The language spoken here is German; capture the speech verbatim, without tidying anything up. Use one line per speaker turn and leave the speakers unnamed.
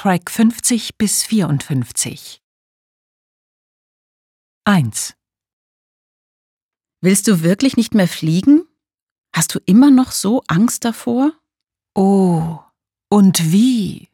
Track fünfzig bis vierundfünfzig. eins.
Willst du wirklich nicht mehr fliegen? Hast du immer noch so Angst davor?
Oh, und wie?